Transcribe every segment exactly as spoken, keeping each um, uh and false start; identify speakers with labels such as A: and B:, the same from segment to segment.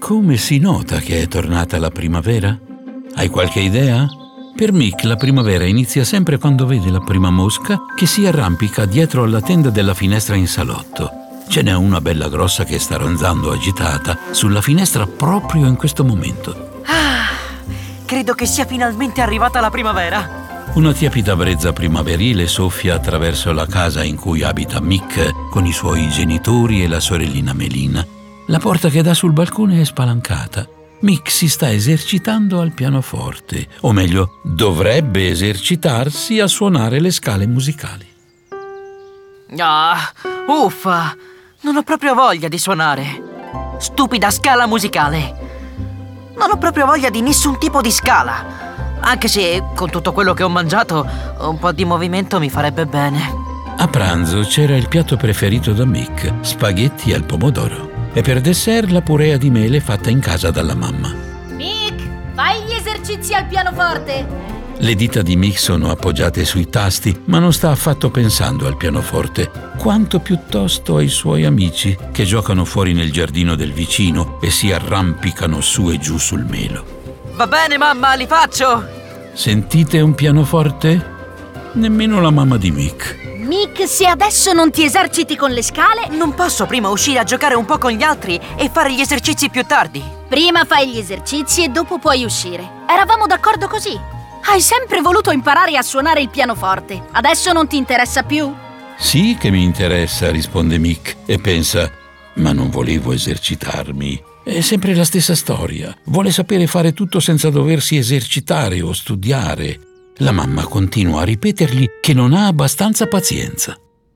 A: Come si nota che è tornata la primavera? Hai qualche idea? Per Mick la primavera inizia sempre quando vede la prima mosca che si arrampica dietro alla tenda della finestra in salotto. Ce n'è una bella grossa che sta ronzando agitata sulla finestra proprio in questo momento.
B: Ah, credo che sia finalmente arrivata la primavera.
A: Una tiepida brezza primaverile soffia attraverso la casa in cui abita Mick con i suoi genitori e la sorellina Melina. La porta che dà sul balcone è spalancata. Mick si sta esercitando al pianoforte, o meglio, dovrebbe esercitarsi a suonare le scale musicali.
B: Ah, uffa! Non ho proprio voglia di suonare. Stupida scala musicale. Non ho proprio voglia di nessun tipo di scala. Anche se, con tutto quello che ho mangiato, un po' di movimento mi farebbe bene.
A: A pranzo c'era il piatto preferito da Mick, spaghetti al pomodoro. E per dessert la purea di mele fatta in casa dalla mamma.
C: Mick, fai gli esercizi al pianoforte!
A: Le dita di Mick sono appoggiate sui tasti, ma non sta affatto pensando al pianoforte, quanto piuttosto ai suoi amici che giocano fuori nel giardino del vicino e si arrampicano su e giù sul melo.
B: Va bene, mamma, li faccio!
A: Sentite un pianoforte? Nemmeno la mamma di Mick.
C: Mick, se adesso non ti eserciti con le scale...
B: Non posso prima uscire a giocare un po' con gli altri e fare gli esercizi più tardi?
C: Prima fai gli esercizi e dopo puoi uscire. Eravamo d'accordo così. Hai sempre voluto imparare a suonare il pianoforte. Adesso non ti interessa più?
A: Sì che mi interessa, risponde Mick e pensa: ma non volevo esercitarmi. È sempre la stessa storia. Vuole sapere fare tutto senza doversi esercitare o studiare. La mamma continua a ripetergli che non ha abbastanza pazienza.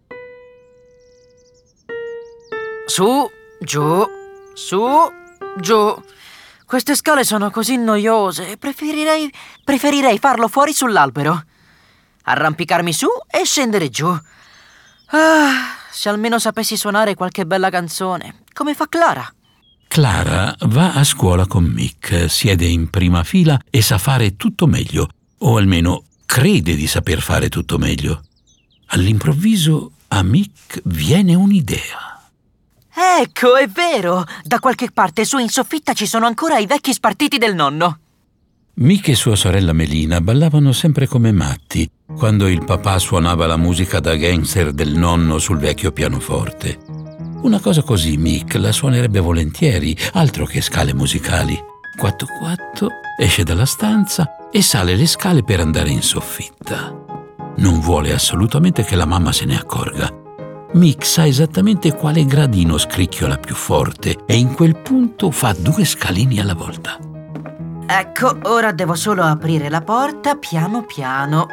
B: Su, giù, su, giù. Queste scale sono così noiose. Preferirei, preferirei farlo fuori sull'albero. Arrampicarmi su e scendere giù. Ah, se almeno sapessi suonare qualche bella canzone, come fa Clara.
A: Clara va a scuola con Mick, siede in prima fila e sa fare tutto meglio. O almeno crede di saper fare tutto meglio. All'improvviso a Mick viene un'idea.
B: Ecco, è vero! Da qualche parte su in soffitta ci sono ancora i vecchi spartiti del nonno.
A: Mick e sua sorella Melina ballavano sempre come matti quando il papà suonava la musica da gangster del nonno sul vecchio pianoforte. Una cosa così Mick la suonerebbe volentieri, altro che scale musicali. Quatto quatto, esce dalla stanza e sale le scale per andare in soffitta. Non vuole assolutamente che la mamma se ne accorga. Mick sa esattamente quale gradino scricchiola più forte e in quel punto fa due scalini alla volta.
B: Ecco, ora devo solo aprire la porta piano piano.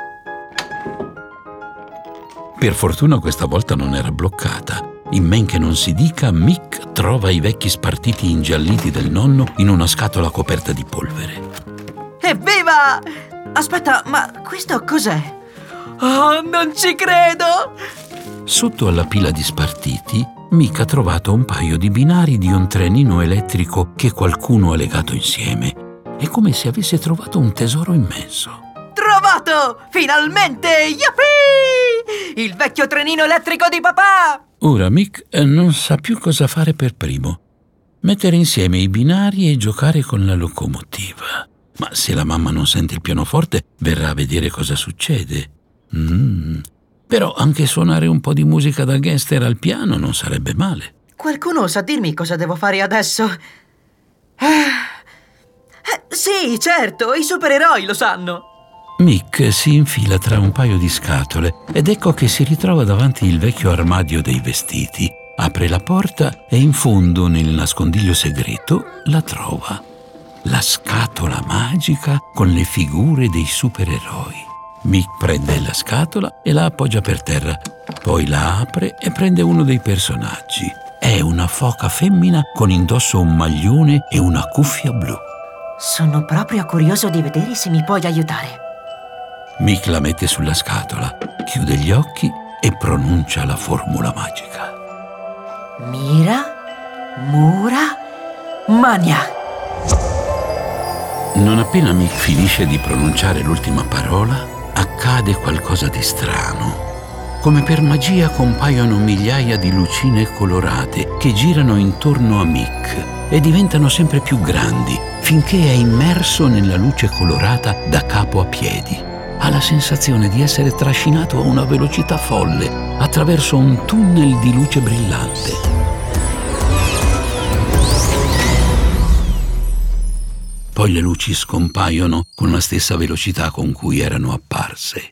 A: Per fortuna questa volta non era bloccata. In men che non si dica, Mick trova i vecchi spartiti ingialliti del nonno in una scatola coperta di polvere.
B: Evviva! Aspetta, ma questo cos'è? Oh, non ci credo!
A: Sotto alla pila di spartiti, Mick ha trovato un paio di binari di un trenino elettrico che qualcuno ha legato insieme. È come se avesse trovato un tesoro immenso.
B: Trovato! Finalmente! Yuppie! Il vecchio trenino elettrico di papà!
A: Ora Mick non sa più cosa fare per primo. Mettere insieme i binari e giocare con la locomotiva. Ma se la mamma non sente il pianoforte, verrà a vedere cosa succede. Mm. Però anche suonare un po' di musica da gangster al piano non sarebbe male.
B: Qualcuno sa dirmi cosa devo fare adesso? Eh, eh, sì, certo, i supereroi lo sanno.
A: Mick si infila tra un paio di scatole ed ecco che si ritrova davanti il vecchio armadio dei vestiti. Apre la porta e in fondo, nel nascondiglio segreto, la trova. La scatola magica con le figure dei supereroi. Mick prende la scatola e la appoggia per terra. Poi la apre e prende uno dei personaggi. È una foca femmina con indosso un maglione e una cuffia blu.
B: Sono proprio curioso di vedere se mi puoi aiutare.
A: Mick la mette sulla scatola, chiude gli occhi e pronuncia la formula magica.
B: Mira, Mura, Mania.
A: Non appena Mick finisce di pronunciare l'ultima parola, accade qualcosa di strano. come per magia compaiono migliaia di lucine colorate che girano intorno a Mick e diventano sempre più grandi finché è immerso nella luce colorata da capo a piedi. Ha la sensazione di essere trascinato a una velocità folle attraverso un tunnel di luce brillante. Poi le luci scompaiono con la stessa velocità con cui erano apparse.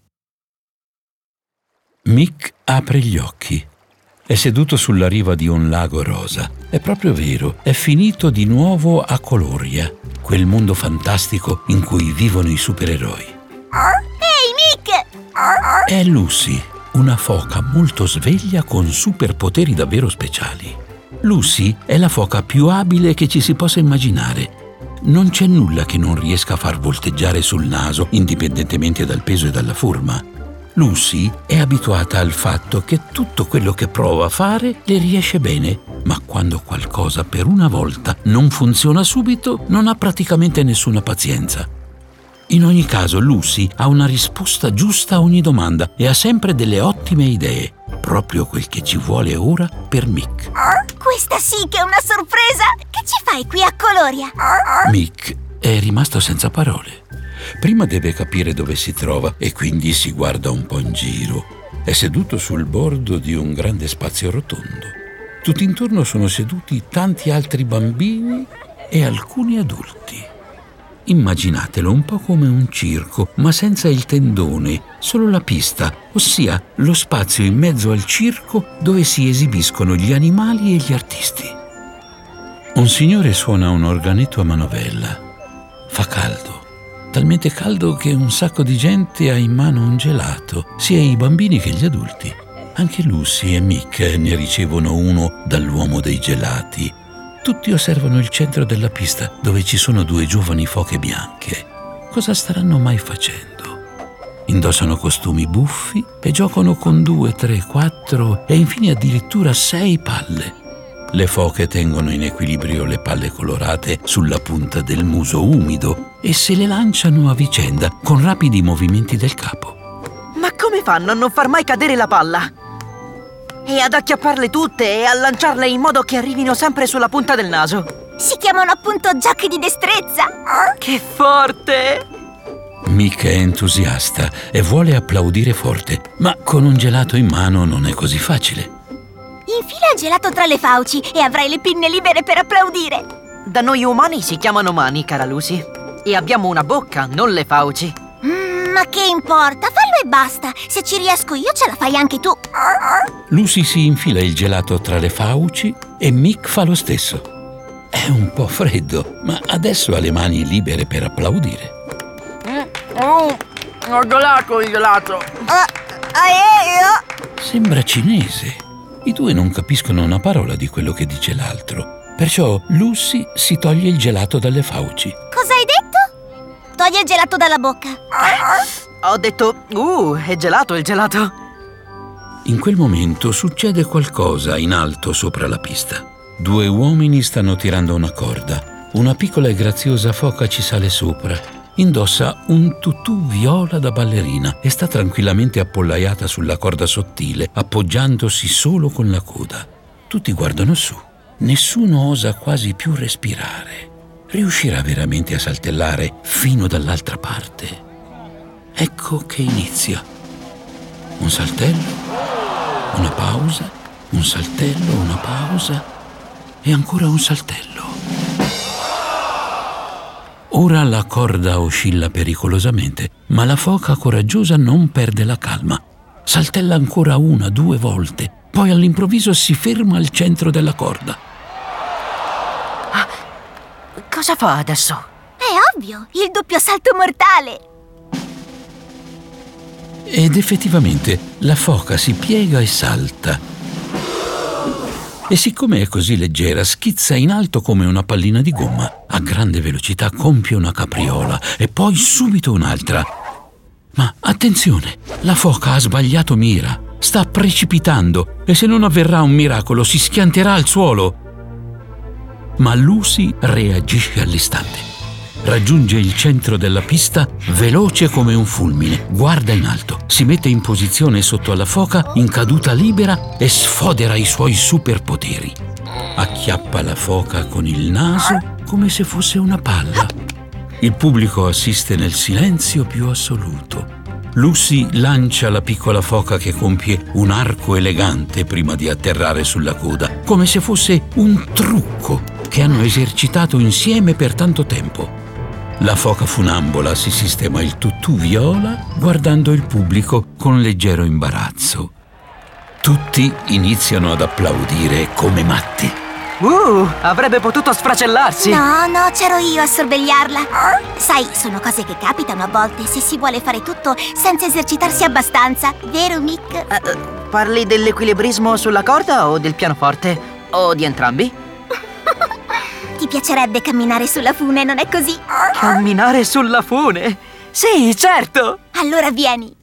A: Mick apre gli occhi. È seduto sulla riva di un lago rosa. È proprio vero, è finito di nuovo a Coloria, quel mondo fantastico in cui vivono i supereroi.
C: Ehi, Mick!
A: È Lucy, una foca molto sveglia con superpoteri davvero speciali. Lucy è la foca più abile che ci si possa immaginare. Non c'è nulla che non riesca a far volteggiare sul naso, indipendentemente dal peso e dalla forma. Lucy è abituata al fatto che tutto quello che prova a fare le riesce bene, ma quando qualcosa per una volta non funziona subito, non ha praticamente nessuna pazienza. In ogni caso, Lucy ha una risposta giusta a ogni domanda e ha sempre delle ottime idee, proprio quel che ci vuole ora per Mick.
D: Questa sì che è una sorpresa! Che ci fai qui a Coloria?
A: Mick è rimasto senza parole. Prima deve capire dove si trova e quindi si guarda un po' in giro. È seduto sul bordo di un grande spazio rotondo. Tutti intorno sono seduti tanti altri bambini e alcuni adulti. Immaginatelo un po' come un circo, ma senza il tendone, solo la pista, ossia lo spazio in mezzo al circo dove si esibiscono gli animali e gli artisti. Un signore suona un organetto a manovella. Fa caldo. Talmente caldo che un sacco di gente ha in mano un gelato, sia i bambini che gli adulti. Anche Lucy e Mick ne ricevono uno dall'uomo dei gelati. Tutti osservano il centro della pista, dove ci sono due giovani foche bianche. Cosa staranno mai facendo? Indossano costumi buffi e giocano con due, tre, quattro e infine addirittura sei palle. Le foche tengono in equilibrio le palle colorate sulla punta del muso umido e se le lanciano a vicenda con rapidi movimenti del capo.
B: Ma come fanno a non far mai cadere la palla? E ad acchiapparle tutte e a lanciarle in modo che arrivino sempre sulla punta del naso?
D: Si chiamano appunto giochi di destrezza!
B: Che forte!
A: Mick è entusiasta e vuole applaudire forte, ma con un gelato in mano non è così facile.
D: Infila il gelato tra le fauci e avrai le pinne libere per applaudire!
B: Da noi umani si chiamano mani, cara Lucy. E abbiamo una bocca, non le fauci.
D: Mm, ma che importa? Fallo e basta! Se ci riesco io ce la fai anche tu!
A: Lucy si infila il gelato tra le fauci e Mick fa lo stesso. È un po' freddo, ma adesso ha le mani libere per applaudire.
B: Mm. Oh, ho gelato il gelato!
D: Ah, ah, eh,
A: Sembra cinese. I due non capiscono una parola di quello che dice l'altro. Perciò Lucy si toglie il gelato dalle fauci.
D: Cosa hai detto? Togli il gelato dalla bocca.
B: Ho detto, uh, è gelato il gelato.
A: In quel momento succede qualcosa in alto sopra la pista. Due uomini stanno tirando una corda. Una piccola e graziosa foca ci sale sopra. Indossa un tutù viola da ballerina e sta tranquillamente appollaiata sulla corda sottile, appoggiandosi solo con la coda. Tutti guardano su. Nessuno osa quasi più respirare. Riuscirà veramente a saltellare fino dall'altra parte? Ecco che inizia. Un saltello, una pausa, un saltello, una pausa e ancora un saltello. Ora la corda oscilla pericolosamente, ma la foca coraggiosa non perde la calma. Saltella ancora una, due volte, poi all'improvviso si ferma al centro della corda.
B: Ah, cosa fa adesso?
D: È ovvio, il doppio salto mortale!
A: Ed effettivamente la foca si piega e salta. E siccome è così leggera, schizza in alto come una pallina di gomma. A grande velocità compie una capriola e poi subito un'altra. Ma attenzione, la foca ha sbagliato mira. Sta precipitando e se non avverrà un miracolo si schianterà al suolo. Ma Lucy reagisce all'istante. raggiunge il centro della pista veloce come un fulmine, guarda in alto, si mette in posizione sotto alla foca in caduta libera e sfodera i suoi superpoteri. Acchiappa la foca con il naso come se fosse una palla. Il pubblico assiste nel silenzio più assoluto. Lucy lancia la piccola foca che compie un arco elegante prima di atterrare sulla coda, come se fosse un trucco che hanno esercitato insieme per tanto tempo. La foca funambola si sistema il tutù viola guardando il pubblico con leggero imbarazzo. Tutti iniziano ad applaudire come matti.
B: Uh, avrebbe potuto sfracellarsi.
D: No, no, c'ero io a sorvegliarla. Sai, sono cose che capitano a volte se si vuole fare tutto senza esercitarsi abbastanza. Vero, Mick?
B: Uh, parli dell'equilibrismo sulla corda o del pianoforte? O di entrambi?
D: Ti piacerebbe camminare sulla fune, non è così?
B: Camminare sulla fune? Sì, certo!
D: Allora vieni.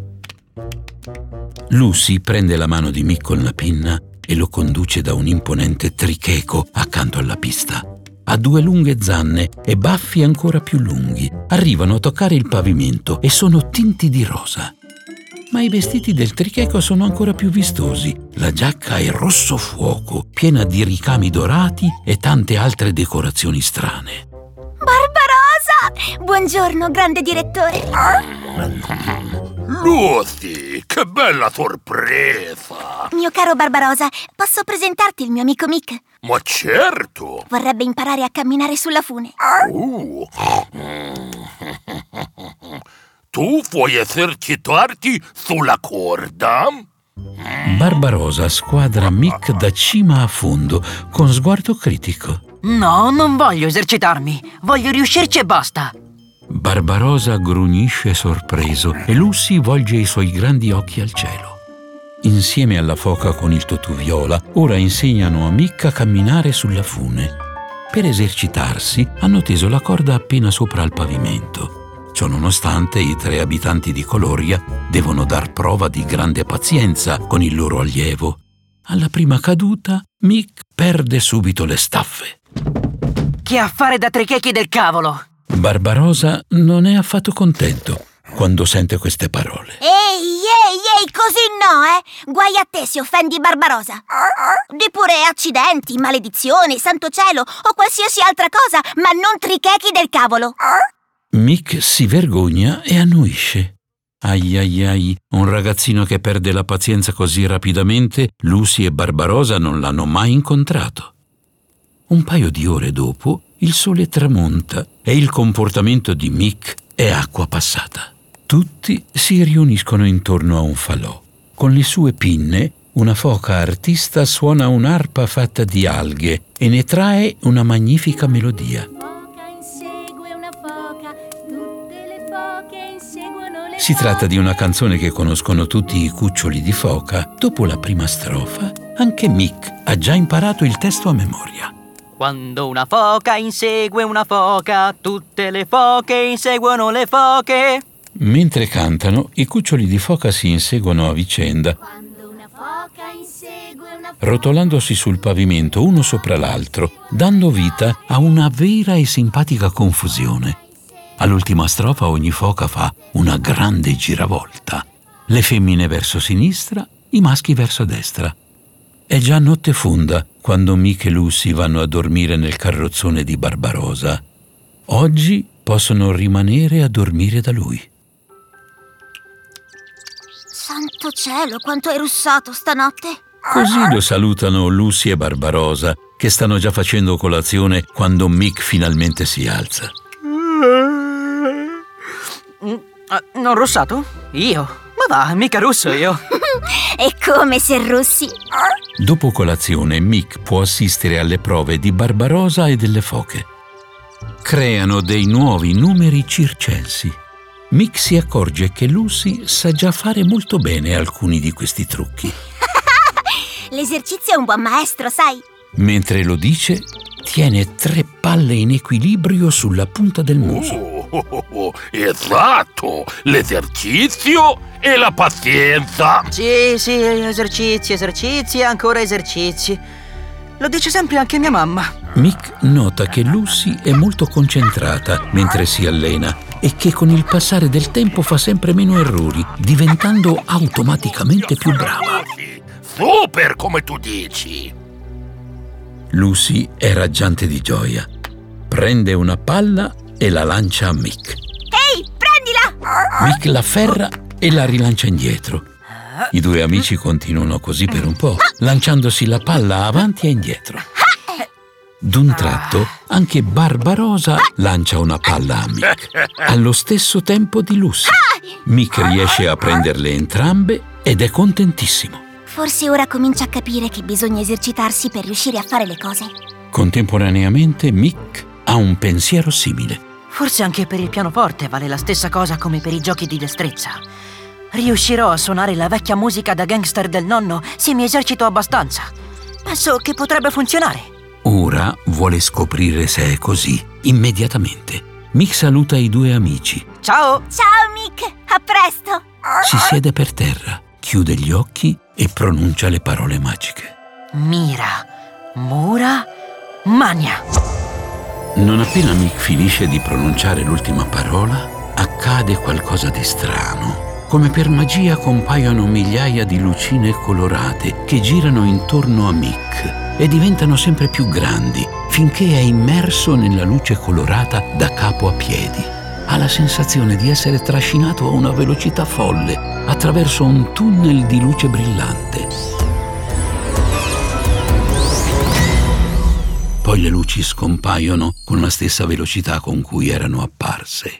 A: Lucy prende la mano di Mick con la pinna e lo conduce da un imponente tricheco accanto alla pista. Ha due lunghe zanne e baffi ancora più lunghi. Arrivano a toccare il pavimento e sono tinti di rosa. Ma i vestiti del tricheco sono ancora più vistosi. La giacca è rosso fuoco, piena di ricami dorati e tante altre decorazioni strane.
D: Barbarosa! Buongiorno, grande direttore.
E: Lucy, che bella sorpresa!
D: Mio caro Barbarosa, posso presentarti il mio amico Mick?
E: Ma certo!
D: Vorrebbe imparare a camminare sulla fune.
E: Uh. Tu vuoi esercitarti sulla corda?
A: Barbarosa squadra Mick da cima a fondo, con sguardo critico.
B: No, non voglio esercitarmi. Voglio riuscirci e basta.
A: Barbarosa grugnisce sorpreso e Lucy volge i suoi grandi occhi al cielo. Insieme alla foca con il tutù viola, ora insegnano a Mick a camminare sulla fune. Per esercitarsi, hanno teso la corda appena sopra il pavimento. Ciononostante, i tre abitanti di Coloria devono dar prova di grande pazienza con il loro allievo. Alla prima caduta, Mick perde subito le staffe.
B: Che affare da trichechi del cavolo!
A: Barbarosa non è affatto contento quando sente queste parole.
D: Ehi, ehi, ehi, così no, eh! Guai a te se offendi Barbarosa. Di pure accidenti, maledizione, santo cielo o qualsiasi altra cosa, ma non trichechi del cavolo.
A: Mick si vergogna e annuisce. Ai ai ai, un ragazzino che perde la pazienza così rapidamente, Lucy e Barbarosa non l'hanno mai incontrato. Un paio di ore dopo, il sole tramonta e il comportamento di Mick è acqua passata. Tutti si riuniscono intorno a un falò. Con le sue pinne, una foca artista suona un'arpa fatta di alghe e ne trae una magnifica melodia. Si tratta di una canzone che conoscono tutti i cuccioli di foca. Dopo la prima strofa, anche Mick ha già imparato il testo a memoria.
B: Quando una foca insegue una foca, tutte le foche inseguono le foche.
A: Mentre cantano, i cuccioli di foca si inseguono a vicenda, rotolandosi sul pavimento uno sopra l'altro, dando vita a una vera e simpatica confusione. All'ultima strofa ogni foca fa una grande giravolta. Le femmine verso sinistra, i maschi verso destra. È già notte fonda quando Mick e Lucy vanno a dormire nel carrozzone di Barbarosa. Oggi possono rimanere a dormire da lui.
D: Santo cielo, quanto hai russato stanotte.
A: Così lo salutano Lucy e Barbarosa, che stanno già facendo colazione quando Mick finalmente si alza.
B: Uh, non russato? Io? Ma va, mica russo io.
D: È come se russi.
A: Dopo colazione, Mick può assistere alle prove di Barbarosa e delle foche. Creano dei nuovi numeri circensi. Mick si accorge che Lucy sa già fare molto bene alcuni di questi trucchi.
D: L'esercizio è un buon maestro, sai?
A: Mentre lo dice, tiene tre palle in equilibrio sulla punta del muso.
E: Oh, oh, oh, esatto! L'esercizio e la pazienza!
B: Sì, sì, esercizi, esercizi e ancora esercizi. Lo dice sempre anche mia mamma.
A: Mick nota che Lucy è molto concentrata mentre si allena e che con il passare del tempo fa sempre meno errori, diventando automaticamente più brava.
E: Super, come tu dici!
A: Lucy è raggiante di gioia. Prende una palla e la lancia a Mick.
D: Ehi, prendila!
A: Mick l'afferra e la rilancia indietro. I due amici continuano così per un po', lanciandosi la palla avanti e indietro. D'un tratto, anche Barbarosa lancia una palla a Mick, allo stesso tempo di Lucy. Mick riesce a prenderle entrambe ed è contentissimo.
D: Forse ora comincia a capire che bisogna esercitarsi per riuscire a fare le cose.
A: Contemporaneamente, Mick ha un pensiero simile.
B: Forse anche per il pianoforte vale la stessa cosa come per i giochi di destrezza. Riuscirò a suonare la vecchia musica da gangster del nonno se mi esercito abbastanza. Penso che potrebbe funzionare.
A: Ora vuole scoprire se è così, immediatamente. Mick saluta i due amici.
B: Ciao!
D: Ciao, Mick! A presto!
A: Si siede per terra, chiude gli occhi e pronuncia le parole magiche.
B: Mira, Mura, Mania.
A: Non appena Mick finisce di pronunciare l'ultima parola, accade qualcosa di strano. Come per magia compaiono migliaia di lucine colorate che girano intorno a Mick e diventano sempre più grandi, finché è immerso nella luce colorata da capo a piedi. Ha la sensazione di essere trascinato a una velocità folle attraverso un tunnel di luce brillante. Poi le luci scompaiono con la stessa velocità con cui erano apparse.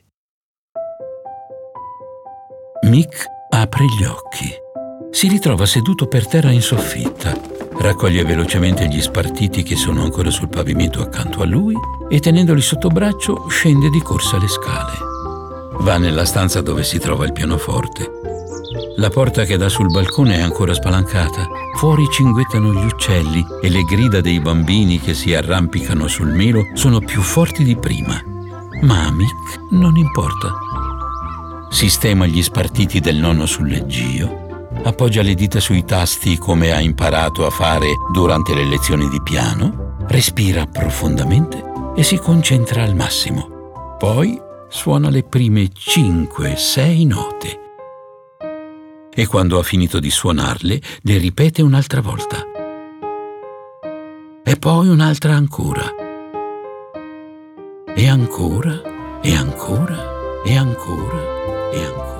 A: Mick apre gli occhi. Si ritrova seduto per terra in soffitta. Raccoglie velocemente gli spartiti che sono ancora sul pavimento accanto a lui e, tenendoli sotto braccio, scende di corsa le scale. Va nella stanza dove si trova il pianoforte. La porta che dà sul balcone è ancora spalancata. Fuori cinguettano gli uccelli e le grida dei bambini che si arrampicano sul melo sono più forti di prima. Ma a Mick non importa. Sistema gli spartiti del nonno sul leggio, appoggia le dita sui tasti come ha imparato a fare durante le lezioni di piano, respira profondamente e si concentra al massimo. Poi suona le prime cinque sei note. E quando ha finito di suonarle, le ripete un'altra volta. E poi un'altra ancora. E ancora, e ancora, e ancora, e ancora.